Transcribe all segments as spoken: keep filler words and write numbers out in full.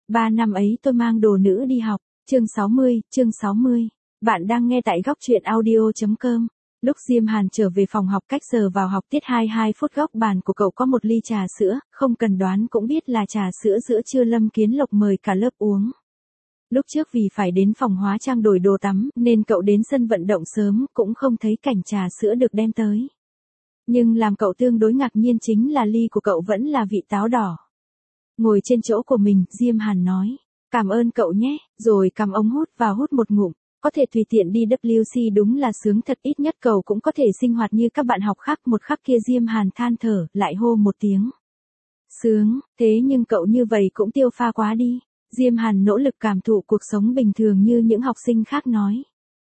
Ba năm ấy tôi mang đồ nữ đi học. Chương sáu mươi, chương sáu mươi. Bạn đang nghe tại góc truyện audio chấm com. Lúc Diêm Hàn trở về phòng học cách giờ vào học tiết hai mươi hai phút, góc bàn của cậu có một ly trà sữa, không cần đoán cũng biết là trà sữa giữa trưa Lâm Kiến Lộc mời cả lớp uống. Lúc trước vì phải đến phòng hóa trang đổi đồ tắm, nên cậu đến sân vận động sớm, cũng không thấy cảnh trà sữa được đem tới. Nhưng làm cậu tương đối ngạc nhiên chính là ly của cậu vẫn là vị táo đỏ. Ngồi trên chỗ của mình, Diêm Hàn nói, cảm ơn cậu nhé, rồi cầm ống hút vào hút một ngụm. Có thể tùy tiện đi W C đúng là sướng thật, ít nhất cậu cũng có thể sinh hoạt như các bạn học khác. Một khắc kia Diêm Hàn than thở, lại hô một tiếng. Sướng, thế nhưng cậu như vậy cũng tiêu pha quá đi. Diêm Hàn nỗ lực cảm thụ cuộc sống bình thường như những học sinh khác nói.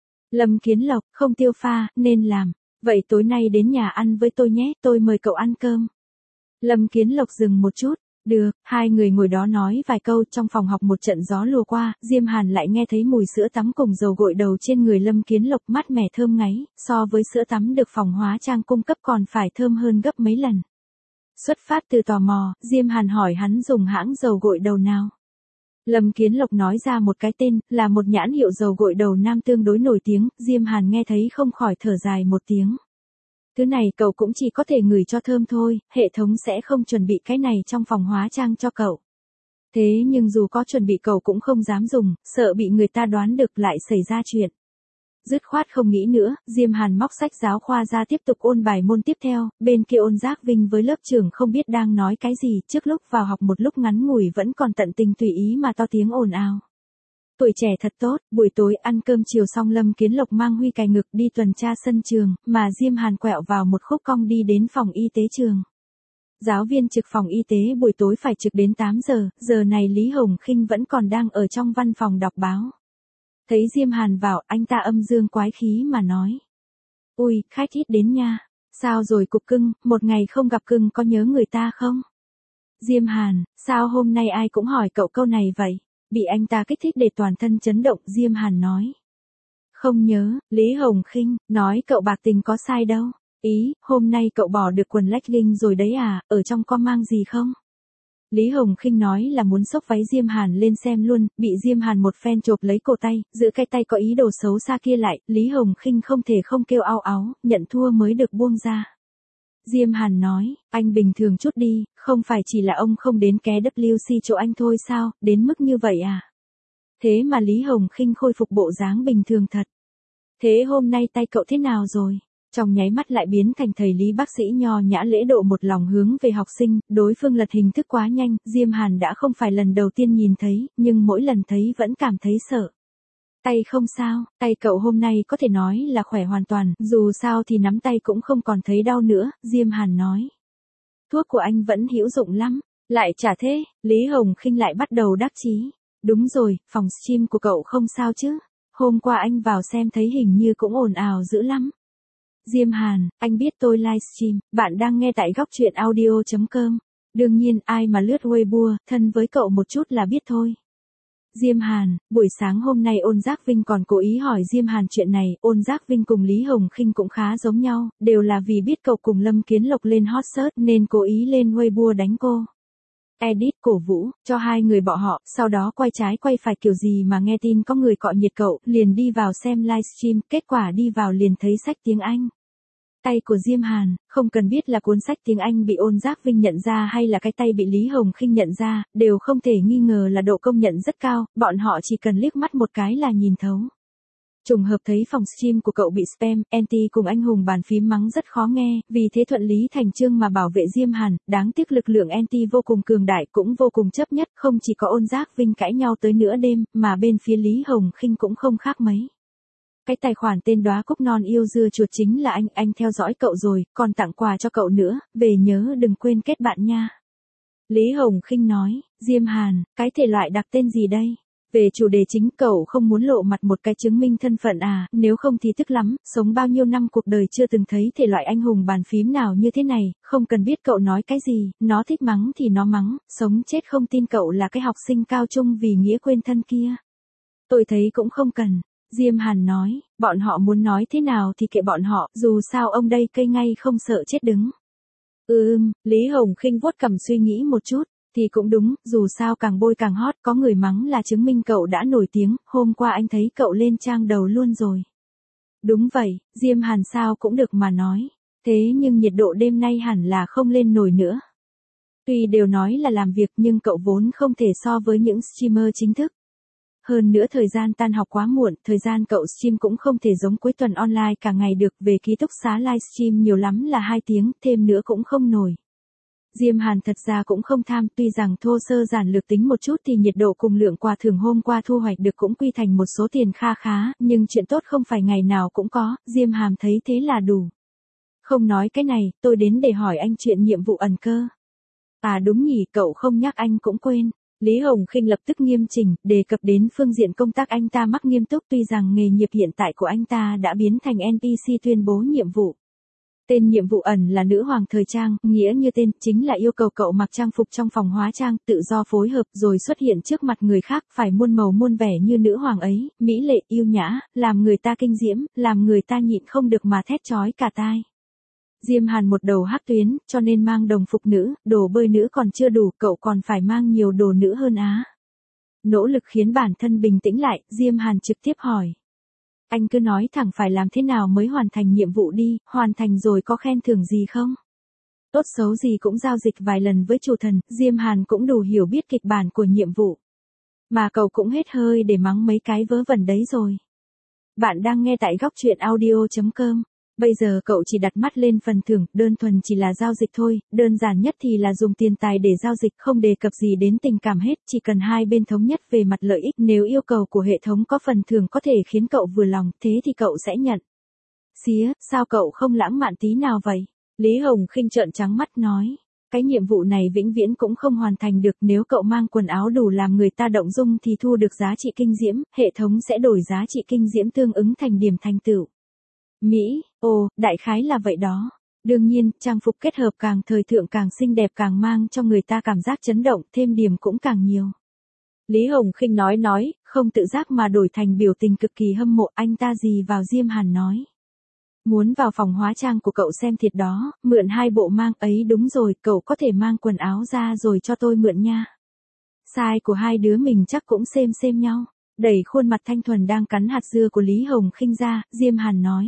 Lâm Kiến Lộc, không tiêu pha, nên làm. Vậy tối nay đến nhà ăn với tôi nhé, tôi mời cậu ăn cơm. Lâm Kiến Lộc dừng một chút. Được, hai người ngồi đó nói vài câu. Trong phòng học một trận gió lùa qua, Diêm Hàn lại nghe thấy mùi sữa tắm cùng dầu gội đầu trên người Lâm Kiến Lộc mát mẻ thơm ngấy, so với sữa tắm được phòng hóa trang cung cấp còn phải thơm hơn gấp mấy lần. Xuất phát từ tò mò, Diêm Hàn hỏi hắn dùng hãng dầu gội đầu nào. Lâm Kiến Lộc nói ra một cái tên, là một nhãn hiệu dầu gội đầu nam tương đối nổi tiếng. Diêm Hàn nghe thấy không khỏi thở dài một tiếng. Thứ này cậu cũng chỉ có thể ngửi cho thơm thôi, hệ thống sẽ không chuẩn bị cái này trong phòng hóa trang cho cậu. Thế nhưng dù có chuẩn bị cậu cũng không dám dùng, sợ bị người ta đoán được lại xảy ra chuyện. Dứt khoát không nghĩ nữa, Diêm Hàn móc sách giáo khoa ra tiếp tục ôn bài môn tiếp theo. Bên kia Ôn Giác Vinh với lớp trưởng không biết đang nói cái gì, trước lúc vào học một lúc ngắn ngủi vẫn còn tận tình tùy ý mà to tiếng ồn ào. Tuổi trẻ thật tốt. Buổi tối ăn cơm chiều xong, Lâm Kiến Lộc mang Huy cài ngực đi tuần tra sân trường, mà Diêm Hàn quẹo vào một khúc cong đi đến phòng y tế trường. Giáo viên trực phòng y tế buổi tối phải trực đến tám giờ, giờ này Lý Hồng Khinh vẫn còn đang ở trong văn phòng đọc báo. Thấy Diêm Hàn vào, anh ta âm dương quái khí mà nói. Ui, khách ít đến nha. Sao rồi cục cưng, một ngày không gặp cưng có nhớ người ta không? Diêm Hàn, sao hôm nay ai cũng hỏi cậu câu này vậy? Bị anh ta kích thích để toàn thân chấn động, Diêm Hàn nói. Không nhớ, Lý Hồng Khinh, nói cậu bạc tình có sai đâu. Ý, hôm nay cậu bỏ được quần legging rồi đấy à, ở trong có mang gì không? Lý Hồng Khinh nói là muốn xốc váy Diêm Hàn lên xem luôn, bị Diêm Hàn một phen chộp lấy cổ tay, giữ cái tay có ý đồ xấu xa kia lại. Lý Hồng Khinh không thể không kêu ao áo, nhận thua mới được buông ra. Diêm Hàn nói, anh bình thường chút đi, không phải chỉ là ông không đến ké W C chỗ anh thôi sao, đến mức như vậy à? Thế mà Lý Hồng Khinh khôi phục bộ dáng bình thường thật. Thế hôm nay tay cậu thế nào rồi? Trong nháy mắt lại biến thành thầy Lý bác sĩ nho nhã lễ độ một lòng hướng về học sinh, đối phương lật hình thức quá nhanh. Diêm Hàn đã không phải lần đầu tiên nhìn thấy, nhưng mỗi lần thấy vẫn cảm thấy sợ. Tay không sao, tay cậu hôm nay có thể nói là khỏe hoàn toàn, dù sao thì nắm tay cũng không còn thấy đau nữa, Diêm Hàn nói. Thuốc của anh vẫn hữu dụng lắm, lại chả thế, Lý Hồng Khinh lại bắt đầu đắc chí. Đúng rồi, phòng stream của cậu không sao chứ, hôm qua anh vào xem thấy hình như cũng ồn ào dữ lắm. Diêm Hàn, anh biết tôi livestream, bạn đang nghe tại góc truyện audio chấm com. Đương nhiên ai mà lướt Weibo, thân với cậu một chút là biết thôi. Diêm Hàn, buổi sáng hôm nay Ôn Giác Vinh còn cố ý hỏi Diêm Hàn chuyện này. Ôn Giác Vinh cùng Lý Hồng Khinh cũng khá giống nhau, đều là vì biết cậu cùng Lâm Kiến Lộc lên hot search nên cố ý lên Weibo đánh cô. Edit cổ vũ, cho hai người bỏ họ, sau đó quay trái quay phải kiểu gì mà nghe tin có người cọ nhiệt cậu, liền đi vào xem livestream, kết quả đi vào liền thấy sách tiếng Anh. Tay của Diêm Hàn, không cần biết là cuốn sách tiếng Anh bị Ôn Giác Vinh nhận ra hay là cái tay bị Lý Hồng Khinh nhận ra, đều không thể nghi ngờ là độ công nhận rất cao, bọn họ chỉ cần liếc mắt một cái là nhìn thấu. Trùng hợp thấy phòng stream của cậu bị spam, anti cùng anh hùng bàn phím mắng rất khó nghe, vì thế thuận lý thành chương mà bảo vệ Diêm Hàn. Đáng tiếc lực lượng anti vô cùng cường đại, cũng vô cùng chấp nhất, không chỉ có Ôn Giác Vinh cãi nhau tới nửa đêm, mà bên phía Lý Hồng Khinh cũng không khác mấy. Cái tài khoản tên Đóa Cúc Non Yêu Dưa Chuột chính là anh, anh theo dõi cậu rồi, còn tặng quà cho cậu nữa, về nhớ đừng quên kết bạn nha. Lý Hồng Khinh nói, Diêm Hàn, cái thể loại đặt tên gì đây? Về chủ đề chính, cậu không muốn lộ mặt một cái chứng minh thân phận à, nếu không thì tức lắm, sống bao nhiêu năm cuộc đời chưa từng thấy thể loại anh hùng bàn phím nào như thế này, không cần biết cậu nói cái gì, nó thích mắng thì nó mắng, sống chết không tin cậu là cái học sinh cao trung vì nghĩa quên thân kia. Tôi thấy cũng không cần. Diêm Hàn nói, bọn họ muốn nói thế nào thì kệ bọn họ, dù sao ông đây cây ngay không sợ chết đứng. Ừm, Lý Hồng Khinh vuốt cằm suy nghĩ một chút. Thì cũng đúng, dù sao càng bôi càng hot, có người mắng là chứng minh cậu đã nổi tiếng, hôm qua anh thấy cậu lên trang đầu luôn rồi. Đúng vậy, Diêm Hàn sao cũng được mà nói. Thế nhưng nhiệt độ đêm nay hẳn là không lên nổi nữa. Tuy đều nói là làm việc nhưng cậu vốn không thể so với những streamer chính thức. Hơn nữa thời gian tan học quá muộn, thời gian cậu stream cũng không thể giống cuối tuần online cả ngày được, về ký túc xá livestream nhiều lắm là hai tiếng, thêm nữa cũng không nổi. Diêm Hàn thật ra cũng không tham, tuy rằng thô sơ giản lược tính một chút thì nhiệt độ cùng lượng quà thưởng hôm qua thu hoạch được cũng quy thành một số tiền kha khá, nhưng chuyện tốt không phải ngày nào cũng có, Diêm Hàn thấy thế là đủ. Không nói cái này, tôi đến để hỏi anh chuyện nhiệm vụ ẩn cơ. À đúng nhỉ, cậu không nhắc anh cũng quên. Lý Hồng Khinh lập tức nghiêm chỉnh, đề cập đến phương diện công tác anh ta mắc nghiêm túc, tuy rằng nghề nghiệp hiện tại của anh ta đã biến thành en pê xê tuyên bố nhiệm vụ. Tên nhiệm vụ ẩn là nữ hoàng thời trang, nghĩa như tên, chính là yêu cầu cậu mặc trang phục trong phòng hóa trang, tự do phối hợp rồi xuất hiện trước mặt người khác, phải muôn màu muôn vẻ như nữ hoàng ấy, mỹ lệ, yêu nhã, làm người ta kinh diễm, làm người ta nhịn không được mà thét chói cả tai. Diêm Hàn một đầu hắc tuyến, cho nên mang đồng phục nữ, đồ bơi nữ còn chưa đủ, cậu còn phải mang nhiều đồ nữ hơn á. Nỗ lực khiến bản thân bình tĩnh lại, Diêm Hàn trực tiếp hỏi. Anh cứ nói thẳng phải làm thế nào mới hoàn thành nhiệm vụ đi, hoàn thành rồi có khen thưởng gì không? Tốt xấu gì cũng giao dịch vài lần với chủ thần, Diêm Hàn cũng đủ hiểu biết kịch bản của nhiệm vụ. Mà cậu cũng hết hơi để mắng mấy cái vớ vẩn đấy rồi. Bạn đang nghe tại góc truyện audio chấm com. Bây giờ cậu chỉ đặt mắt lên phần thưởng, đơn thuần chỉ là giao dịch thôi, đơn giản nhất thì là dùng tiền tài để giao dịch, không đề cập gì đến tình cảm hết, chỉ cần hai bên thống nhất về mặt lợi ích, nếu yêu cầu của hệ thống có phần thưởng có thể khiến cậu vừa lòng, thế thì cậu sẽ nhận. Xía, sao cậu không lãng mạn tí nào vậy? Lý Hồng Khinh trợn trắng mắt nói. Cái nhiệm vụ này vĩnh viễn cũng không hoàn thành được, nếu cậu mang quần áo đủ làm người ta động dung thì thu được giá trị kinh diễm, hệ thống sẽ đổi giá trị kinh diễm tương ứng thành điểm thành tựu. Mỹ, ồ, đại khái là vậy đó. Đương nhiên, trang phục kết hợp càng thời thượng càng xinh đẹp càng mang cho người ta cảm giác chấn động, thêm điểm cũng càng nhiều. Lý Hồng Khinh nói nói, không tự giác mà đổi thành biểu tình cực kỳ hâm mộ, anh ta gì vào Diêm Hàn nói. Muốn vào phòng hóa trang của cậu xem thiệt đó, mượn hai bộ mang ấy đúng rồi, cậu có thể mang quần áo ra rồi cho tôi mượn nha. Size của hai đứa mình chắc cũng xem xem nhau. Đẩy khuôn mặt thanh thuần đang cắn hạt dưa của Lý Hồng Khinh ra, Diêm Hàn nói.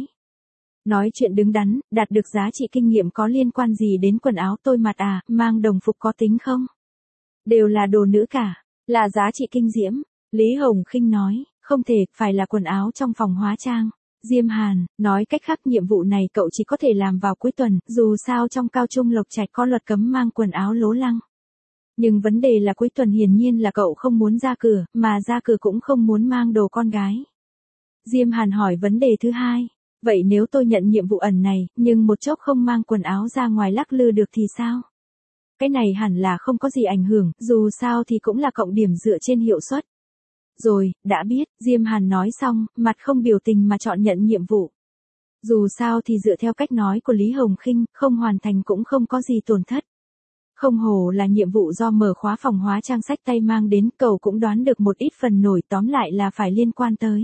Nói chuyện đứng đắn, đạt được giá trị kinh nghiệm có liên quan gì đến quần áo tôi mặc à, mang đồng phục có tính không? Đều là đồ nữ cả, là giá trị kinh diễm. Lý Hồng Khinh nói, không thể, phải là quần áo trong phòng hóa trang. Diêm Hàn, nói cách khác nhiệm vụ này cậu chỉ có thể làm vào cuối tuần, dù sao trong cao trung Lộc Trạch có luật cấm mang quần áo lố lăng. Nhưng vấn đề là cuối tuần hiển nhiên là cậu không muốn ra cửa, mà ra cửa cũng không muốn mang đồ con gái. Diêm Hàn hỏi vấn đề thứ hai. Vậy nếu tôi nhận nhiệm vụ ẩn này, nhưng một chốc không mang quần áo ra ngoài lắc lư được thì sao? Cái này hẳn là không có gì ảnh hưởng, dù sao thì cũng là cộng điểm dựa trên hiệu suất. Rồi, đã biết, Diêm Hàn nói xong, mặt không biểu tình mà chọn nhận nhiệm vụ. Dù sao thì dựa theo cách nói của Lý Hồng Khinh, không hoàn thành cũng không có gì tổn thất. Không hồ là nhiệm vụ do mở khóa phòng hóa trang sách tay mang đến, cậu cũng đoán được một ít phần nổi, tóm lại là phải liên quan tới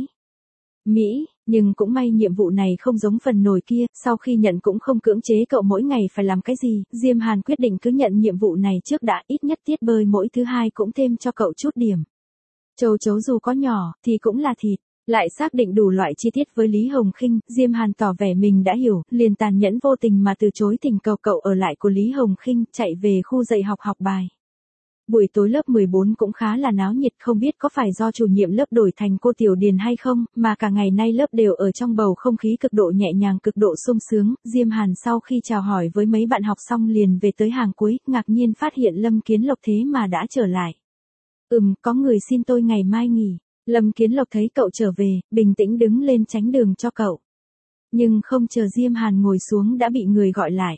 Mỹ, nhưng cũng may nhiệm vụ này không giống phần nổi kia, sau khi nhận cũng không cưỡng chế cậu mỗi ngày phải làm cái gì, Diêm Hàn quyết định cứ nhận nhiệm vụ này trước đã, ít nhất tiết bơi mỗi thứ hai cũng thêm cho cậu chút điểm. Châu chấu dù có nhỏ, thì cũng là thịt. Lại xác định đủ loại chi tiết với Lý Hồng Khinh, Diêm Hàn tỏ vẻ mình đã hiểu, liền tàn nhẫn vô tình mà từ chối tình cầu cậu ở lại của Lý Hồng Khinh, chạy về khu dạy học học bài. Buổi tối lớp mười bốn cũng khá là náo nhiệt, không biết có phải do chủ nhiệm lớp đổi thành cô Tiểu Điền hay không, mà cả ngày nay lớp đều ở trong bầu không khí cực độ nhẹ nhàng, cực độ sung sướng. Diêm Hàn sau khi chào hỏi với mấy bạn học xong liền về tới hàng cuối, ngạc nhiên phát hiện Lâm Kiến Lộc thế mà đã trở lại. Ừm, có người xin tôi ngày mai nghỉ. Lâm Kiến Lộc thấy cậu trở về, bình tĩnh đứng lên tránh đường cho cậu. Nhưng không chờ Diêm Hàn ngồi xuống đã bị người gọi lại.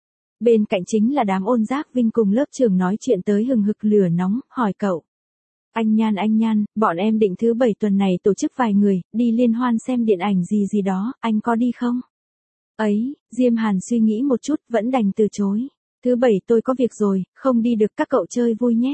Bên cạnh chính là đám ôn giác vinh cùng lớp trưởng nói chuyện tới hừng hực lửa nóng, hỏi cậu. Anh Nhan anh Nhan, bọn em định thứ bảy tuần này tổ chức vài người, đi liên hoan xem điện ảnh gì gì đó, anh có đi không? Ấy, Diêm Hàn suy nghĩ một chút, vẫn đành từ chối. Thứ bảy tôi có việc rồi, không đi được, các cậu chơi vui nhé.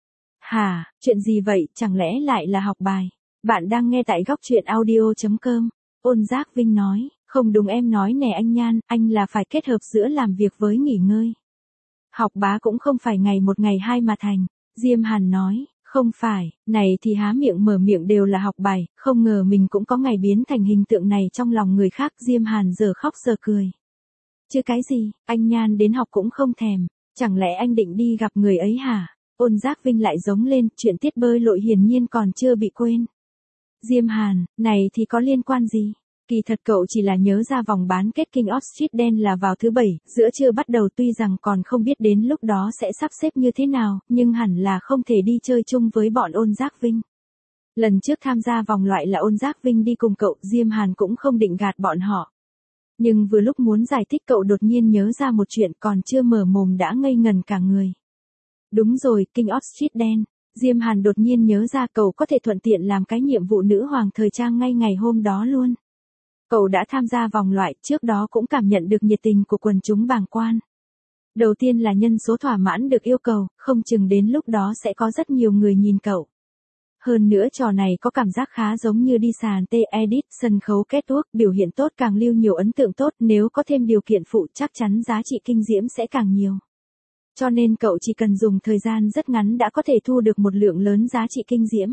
Hả, chuyện gì vậy, chẳng lẽ lại là học bài? Bạn đang nghe tại góc truyện audio chấm com. Ôn Giác Vinh nói, không đúng em nói nè anh Nhan, anh là phải kết hợp giữa làm việc với nghỉ ngơi. Học bá cũng không phải ngày một ngày hai mà thành. Diêm Hàn nói, không phải, này thì há miệng mở miệng đều là học bài, không ngờ mình cũng có ngày biến thành hình tượng này trong lòng người khác. Diêm Hàn giờ khóc giờ cười. Chứ cái gì, anh Nhan đến học cũng không thèm, chẳng lẽ anh định đi gặp người ấy hả? Ôn Giác Vinh lại giống lên, chuyện tiết bơi lội hiển nhiên còn chưa bị quên. Diêm Hàn, này thì có liên quan gì? Kỳ thật cậu chỉ là nhớ ra vòng bán kết King of Street Dance là vào thứ bảy, giữa trưa bắt đầu, tuy rằng còn không biết đến lúc đó sẽ sắp xếp như thế nào, nhưng hẳn là không thể đi chơi chung với bọn Ôn Giác Vinh. Lần trước tham gia vòng loại là Ôn Giác Vinh đi cùng cậu, Diêm Hàn cũng không định gạt bọn họ. Nhưng vừa lúc muốn giải thích cậu đột nhiên nhớ ra một chuyện, còn chưa mở mồm đã ngây ngần cả người. Đúng rồi, King of Street Dance. Diêm Hàn đột nhiên nhớ ra cậu có thể thuận tiện làm cái nhiệm vụ nữ hoàng thời trang ngay ngày hôm đó luôn. Cậu đã tham gia vòng loại, trước đó cũng cảm nhận được nhiệt tình của quần chúng bàng quan. Đầu tiên là nhân số thỏa mãn được yêu cầu, không chừng đến lúc đó sẽ có rất nhiều người nhìn cậu. Hơn nữa trò này có cảm giác khá giống như đi sàn T-Edit, sân khấu catwalk, biểu hiện tốt càng lưu nhiều ấn tượng tốt, nếu có thêm điều kiện phụ chắc chắn giá trị kinh diễm sẽ càng nhiều. Cho nên cậu chỉ cần dùng thời gian rất ngắn đã có thể thu được một lượng lớn giá trị kinh diễm.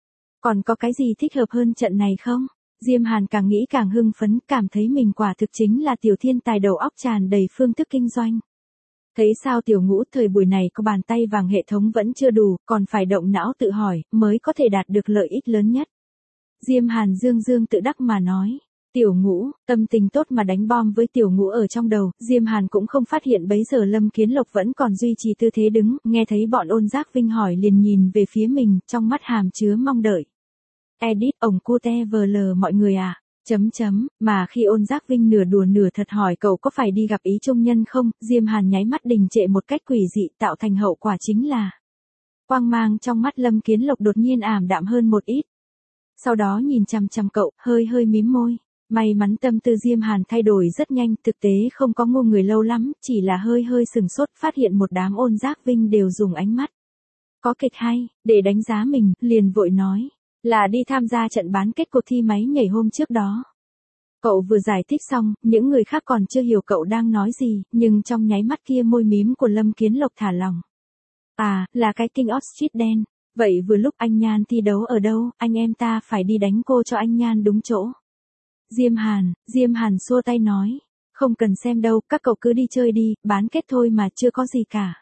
Còn có cái gì thích hợp hơn trận này không? Diêm Hàn càng nghĩ càng hưng phấn, cảm thấy mình quả thực chính là tiểu thiên tài đầu óc tràn đầy phương thức kinh doanh. Thấy sao Tiểu Ngũ thời buổi này có bàn tay vàng hệ thống vẫn chưa đủ, còn phải động não tự hỏi, mới có thể đạt được lợi ích lớn nhất. Diêm Hàn dương dương tự đắc mà nói. Tiểu Ngũ, tâm tình tốt mà đánh bom với Tiểu Ngũ ở trong đầu, Diêm Hàn cũng không phát hiện bấy giờ Lâm Kiến Lộc vẫn còn duy trì tư thế đứng, nghe thấy bọn Ôn Giác Vinh hỏi liền nhìn về phía mình, trong mắt hàm chứa mong đợi. Edit, ổng cute vờ lờ mọi người à, chấm chấm, mà khi Ôn Giác Vinh nửa đùa nửa thật hỏi cậu có phải đi gặp ý trung nhân không, Diêm Hàn nháy mắt đình trệ một cách quỷ dị, tạo thành hậu quả chính là quang mang trong mắt Lâm Kiến Lộc đột nhiên ảm đạm hơn một ít. Sau đó nhìn chằm chằm cậu, hơi hơi mím môi. May mắn tâm tư Diêm Hàn thay đổi rất nhanh, thực tế không có ngu người lâu lắm, chỉ là hơi hơi sừng sốt phát hiện một đám Ôn Giác Vinh đều dùng ánh mắt có kịch hay, để đánh giá mình, liền vội nói, là đi tham gia trận bán kết cuộc thi máy nhảy hôm trước đó. Cậu vừa giải thích xong, những người khác còn chưa hiểu cậu đang nói gì, nhưng trong nháy mắt kia môi mím của Lâm Kiến Lộc thả lỏng. À, là cái King of Street Dance, vậy vừa lúc anh Nhan thi đấu ở đâu, anh em ta phải đi đánh cô cho anh Nhan đúng chỗ. Diêm Hàn, Diêm Hàn xua tay nói, không cần xem đâu, các cậu cứ đi chơi đi, bán kết thôi mà chưa có gì cả.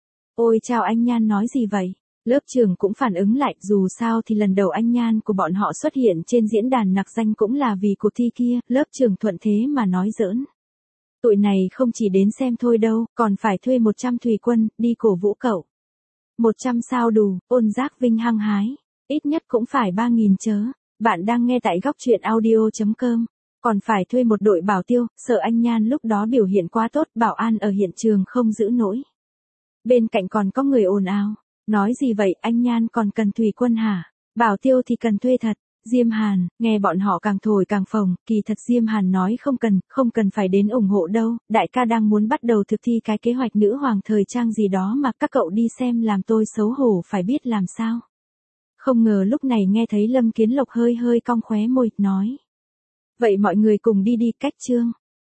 Ôi chào, anh Nhan nói gì vậy? Lớp trưởng cũng phản ứng lại, dù sao thì lần đầu anh Nhan của bọn họ xuất hiện trên diễn đàn nặc danh cũng là vì cuộc thi kia, lớp trưởng thuận thế mà nói giỡn. Tụi này không chỉ đến xem thôi đâu, còn phải thuê một trăm thủy quân, đi cổ vũ cậu. một trăm sao đủ, Ôn Giác Vinh hăng hái, ít nhất cũng phải ba nghìn chớ. Bạn đang nghe tại góc truyện audio chấm com. Còn phải thuê một đội bảo tiêu, sợ anh Nhan lúc đó biểu hiện quá tốt, bảo an ở hiện trường không giữ nổi. Bên cạnh còn có người ồn ào. Nói gì vậy, anh Nhan còn cần thủy quân hả? Bảo tiêu thì cần thuê thật. Diêm Hàn, nghe bọn họ càng thổi càng phồng, kỳ thật Diêm Hàn nói không cần, không cần phải đến ủng hộ đâu, đại ca đang muốn bắt đầu thực thi cái kế hoạch nữ hoàng thời trang gì đó mà các cậu đi xem làm tôi xấu hổ phải biết làm sao. Không ngờ lúc này nghe thấy Lâm Kiến Lộc hơi hơi cong khóe môi, nói. Vậy mọi người cùng đi đi, cách chương.